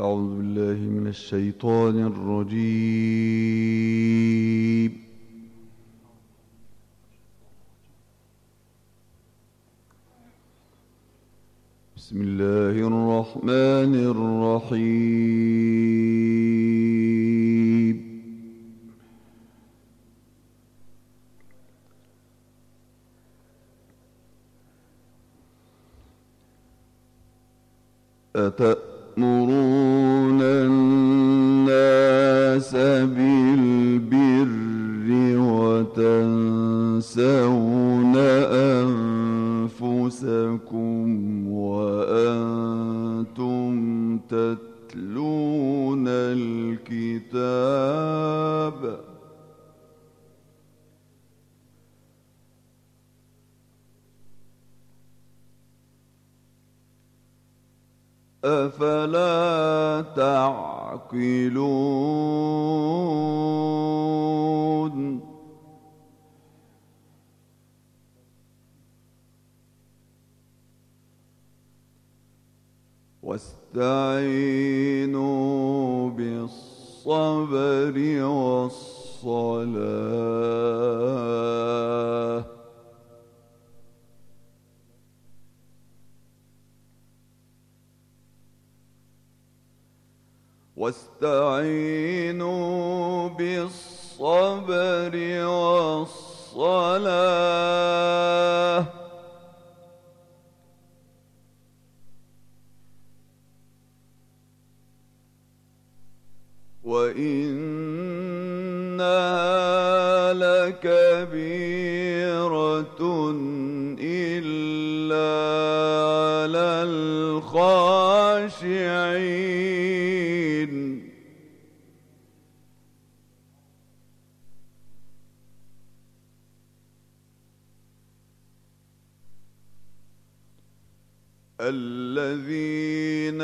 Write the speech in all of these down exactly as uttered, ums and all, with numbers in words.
أعوذ بالله من الشيطان الرجيم. بسم الله الرحمن الرحيم. أتأمرون الناس بالبر وتنسون أنفسكم وأنتم تتلون الكتاب أفلا تعقلون واستعينوا بالصبر والصلاة واستعينوا بالصبر والصلاة وإنها لكبيرة إلا على الخاشعين الذين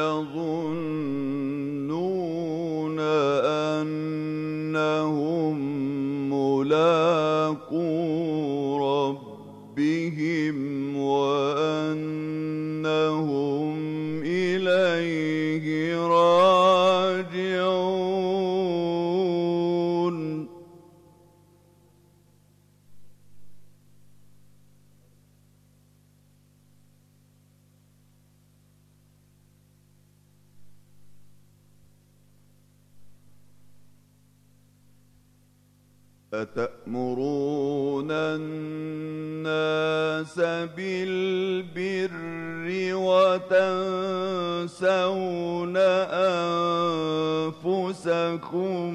يظنون أنهم ملاقو ربهم وأنهم إليه راجعون أتأمرون الناس بالبر وتنسون أنفسكم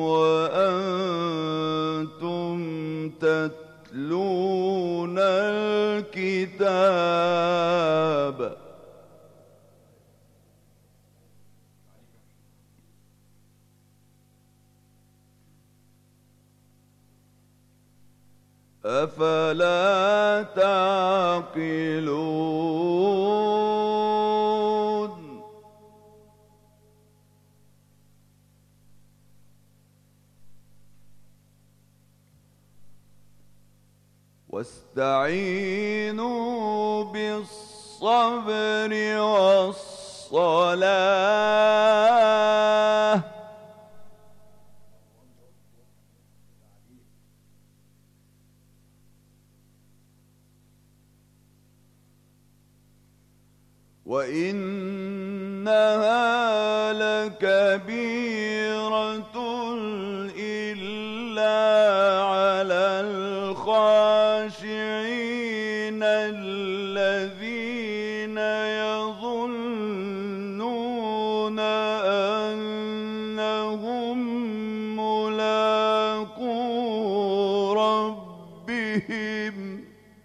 وأنتم تتلون الكتاب أفلا تعقلون واستعينوا بالصبر والصلاة وإنها لكبيرة إلا على الخاشعين الذين يظنون أنهم ملاقو ربهم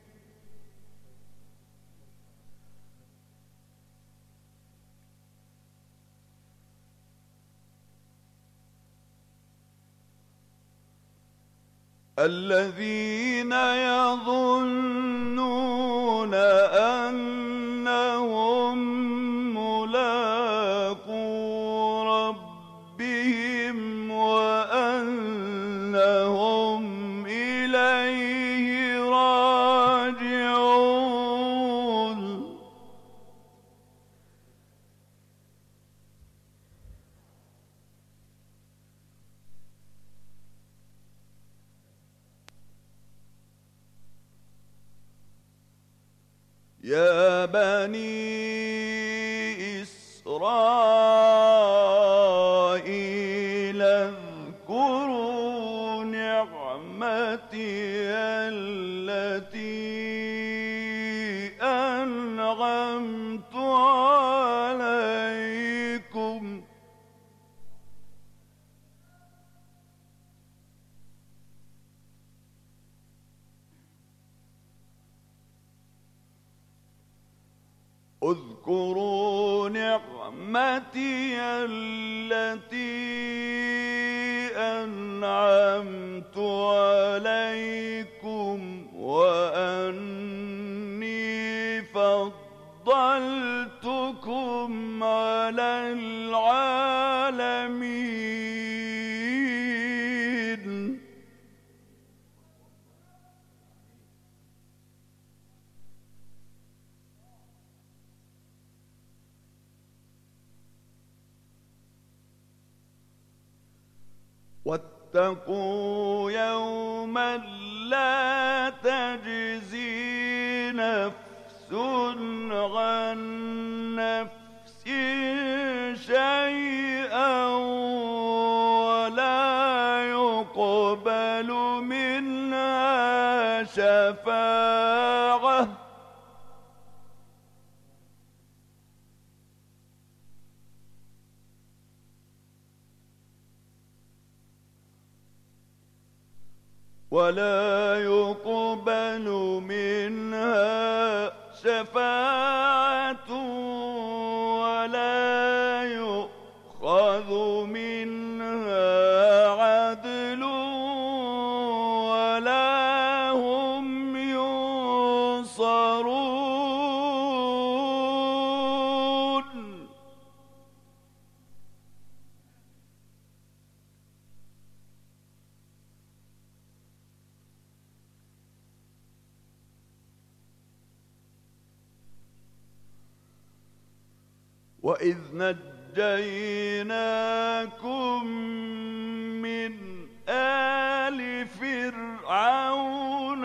الذين يظنون أنهم ملاقو ربهم وأنهم إليه راجعون يا بني إسرائيل اذكروا نعمتي التي أنعمت عليكم اذكروا نعمتي التي أنعمت عليكم وأني فضلتكم على العالمين. واتقوا يوما لا تجزي نفس عن نفس شيئا ولا يقبل منها شفاعة ولا يقبل منها شفاعة ولا يؤخذ منها عدل ولا هم ينصرون. وإذ نجيناكم من آل فرعون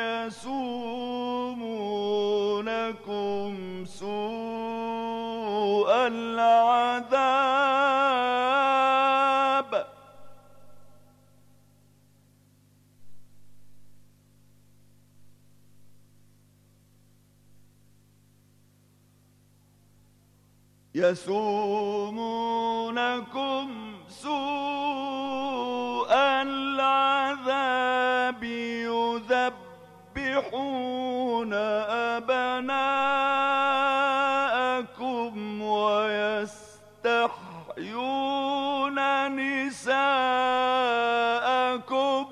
يسومونكم سوء العذاب يسومونكم سوء العذاب يذبحون أبناءكم ويستحيون نساءكم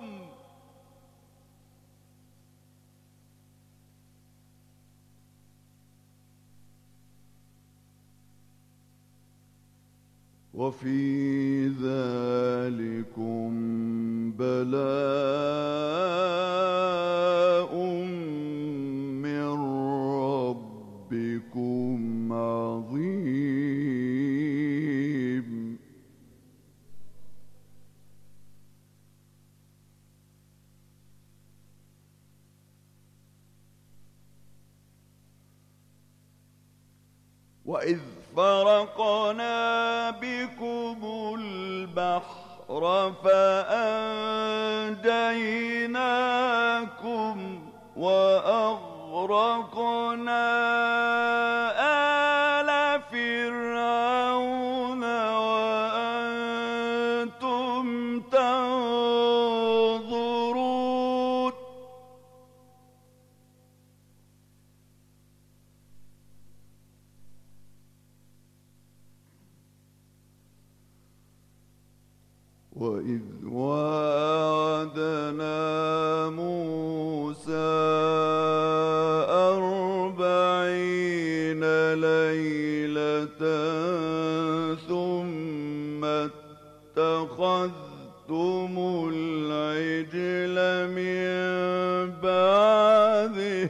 وفي ذلكم بلاء من ربكم عظيم. وإذ فرقنا بكم البحر فأنجيناكم وأغرقنا آل فرعون وأنتم تنظرون. وإذ واعدنا موسى أربعين ليلة ثم اتخذتم العجل من بعده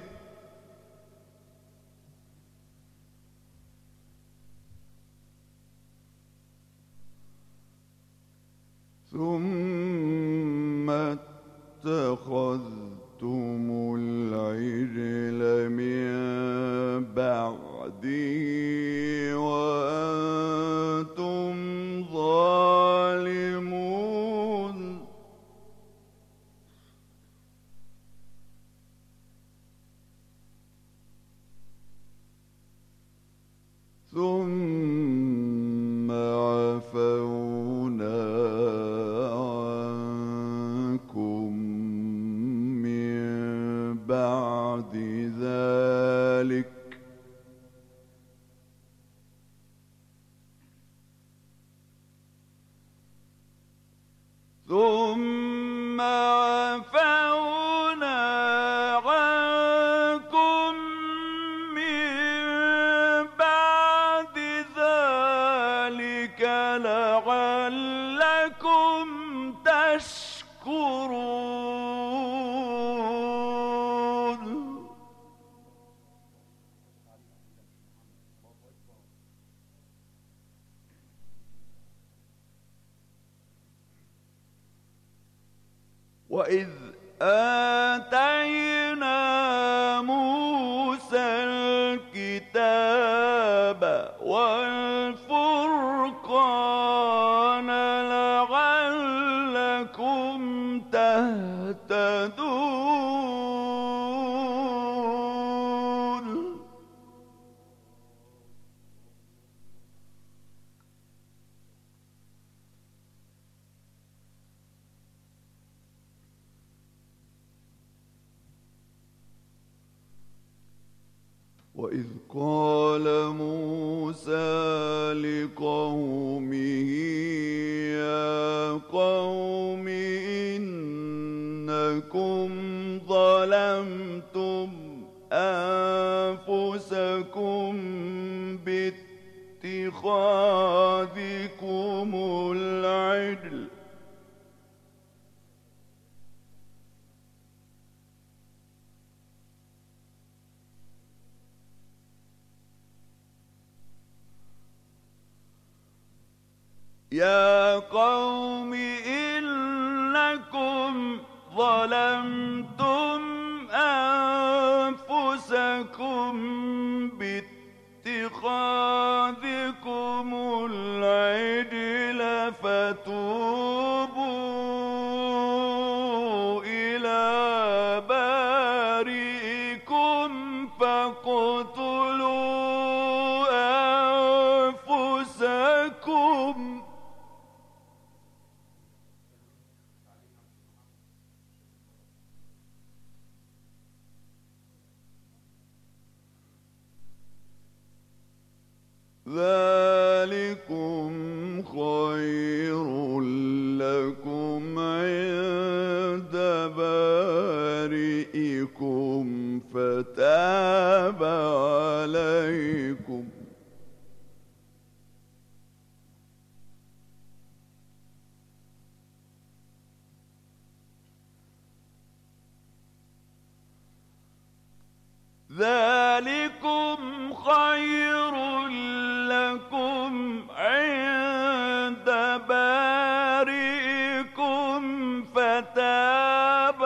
ثم اتخذتم العجل من بعده وأنتم ظالمون ثم عفونا عنكم من بعد ذلك ثم عفونا عنكم من بعد ذلك لعلكم تشكرون وإذ آتينا موسى الكتاب والفرقان لعلكم تهتدون وإذ قال موسى لقومه يا قوم إنكم ظلمتم أنفسكم باتخاذكم العجل يا قوم إنكم ظلمتم أنفسكم باتخاذكم العجل فتوبوا إلى بارئكم فاقتلوا أنفسكم ذلكم خير لكم عند بارئكم فتاب عليكم ذلكم خير لكم عند بارئكم فتاب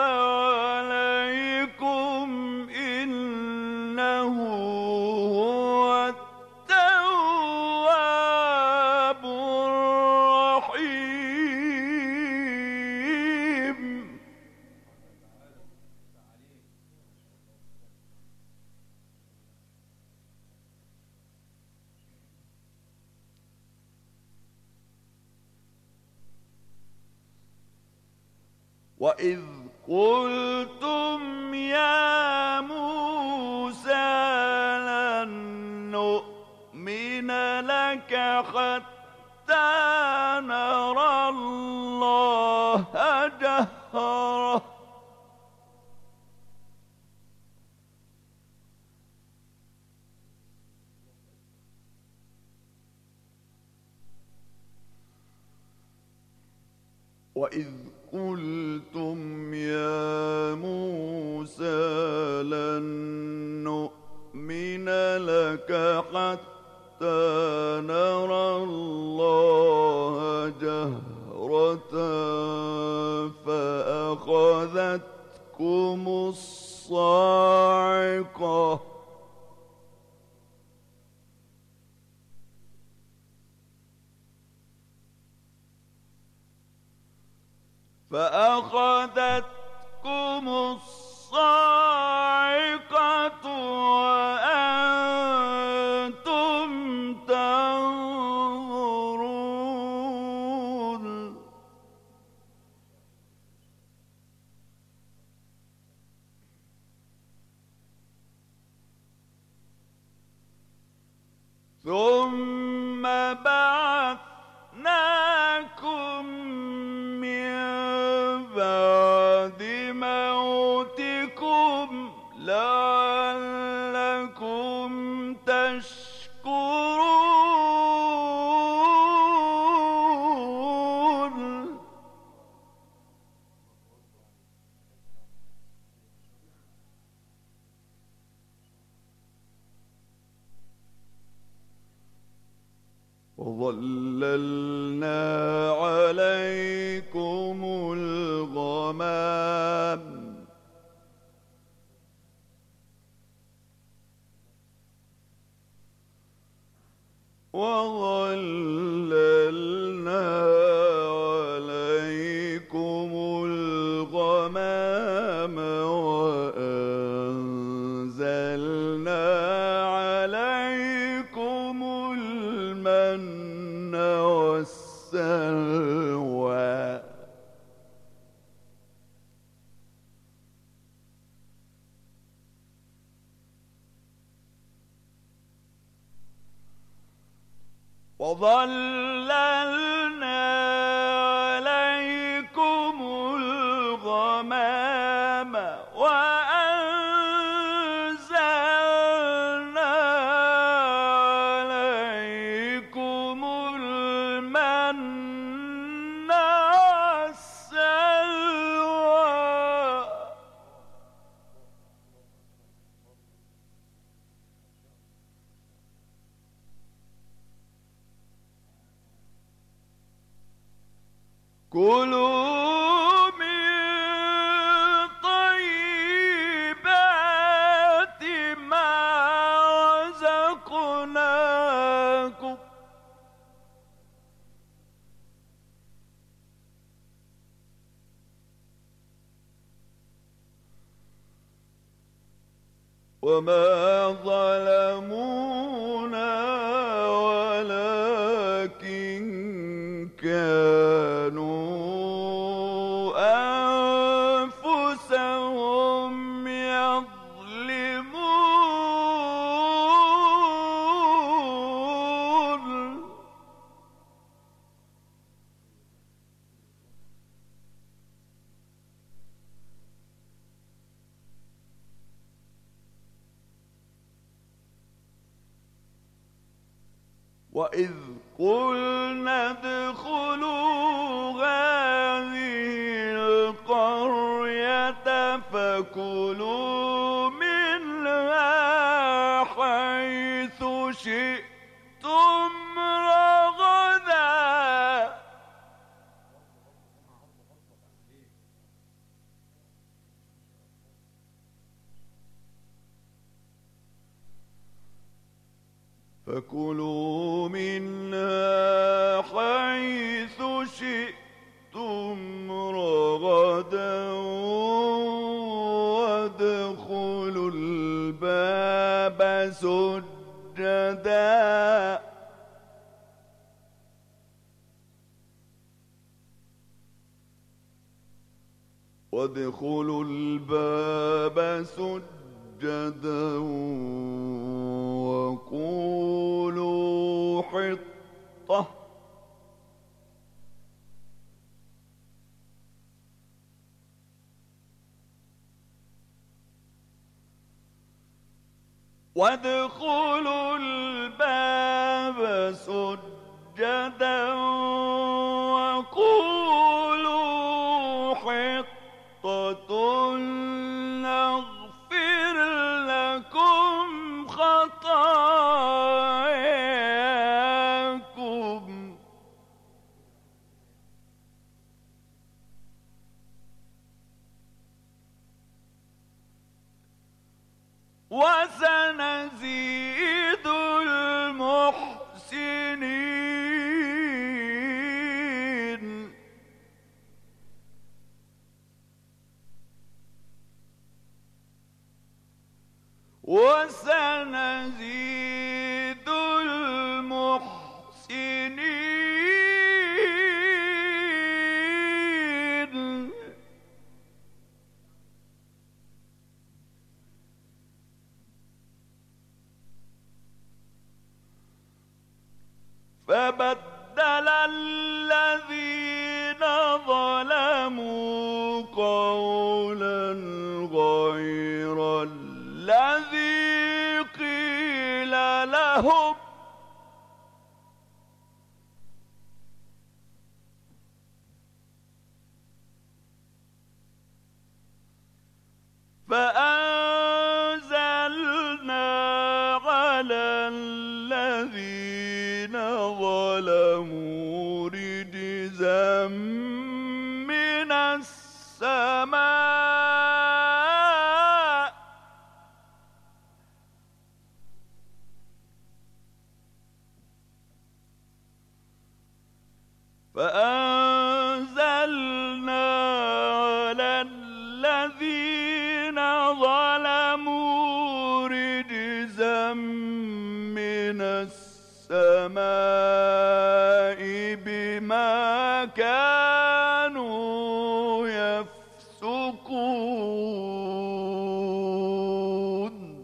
عليكم إنه هو التواب الرحيم وإذ قلتم يا موسى لن نؤمن لك حتى نرى الله جهرة وإذ قلتم يا موسى لن نؤمن لك حتى نرى الله جهرة فأخذتكم الصاعقة فأخذتكم الصاعقة وأنتم تنظرون ثم بعثناكم من بعد موتكم لعلكم تشكرون وظللنا عليكم الغمام وظللنا عليكم الغمام وأنزلنا عليكم المن والسلوى وظللنا عليكم الغمام وأنزلنا عليكم المن والسلوى كلوا من طيبات ما رزقناكم وما ظلمونا ولكن كانوا أنفسهم يظلمون وإذ قلنا ادخلوا هذه القرية فكلوا منها حيث شئتم رغدا فكلوا منها حيث شئتم رغدا وادخلوا الباب سجدا وادخلوا الباب سجدا وقولوا حطة وادخلوا الباب سجدا وقولوا حطة نغفر لكم خطاياكم وسنزيد المحسنين فبدل الذين ظلموا قولا غير الذي قيل لهم فأنزلنا على الذين ظلموا رجزا من السماء فأنزلنا على الذين ظلموا رجزا من السماء بما كانوا يفسقون.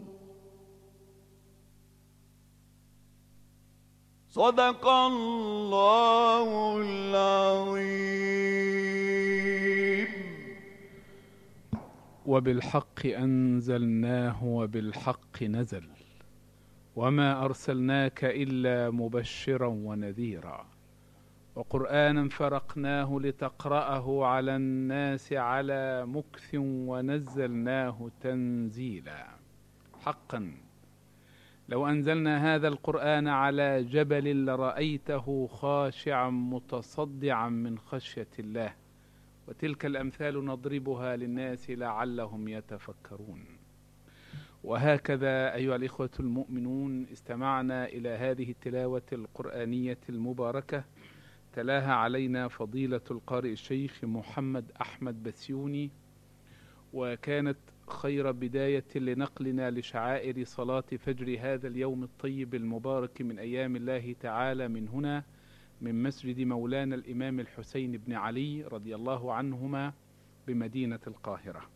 صدق الله العظيم. وبالحق أنزلناه وبالحق نزل وما أرسلناك إلا مبشرا ونذيرا وقرآنا فرقناه لتقرأه على الناس على مكث ونزلناه تنزيلا. حقا لو أنزلنا هذا القرآن على جبل لرأيته خاشعا متصدعا من خشية الله، وتلك الأمثال نضربها للناس لعلهم يتفكرون. وهكذا أيها الإخوة المؤمنون استمعنا إلى هذه التلاوة القرآنية المباركة تلاها علينا فضيلة القارئ الشيخ محمد أحمد بسيوني، وكانت خير بداية لنقلنا لشعائر صلاة فجر هذا اليوم الطيب المبارك من أيام الله تعالى من هنا من مسجد مولانا الإمام الحسين بن علي رضي الله عنهما بمدينة القاهرة.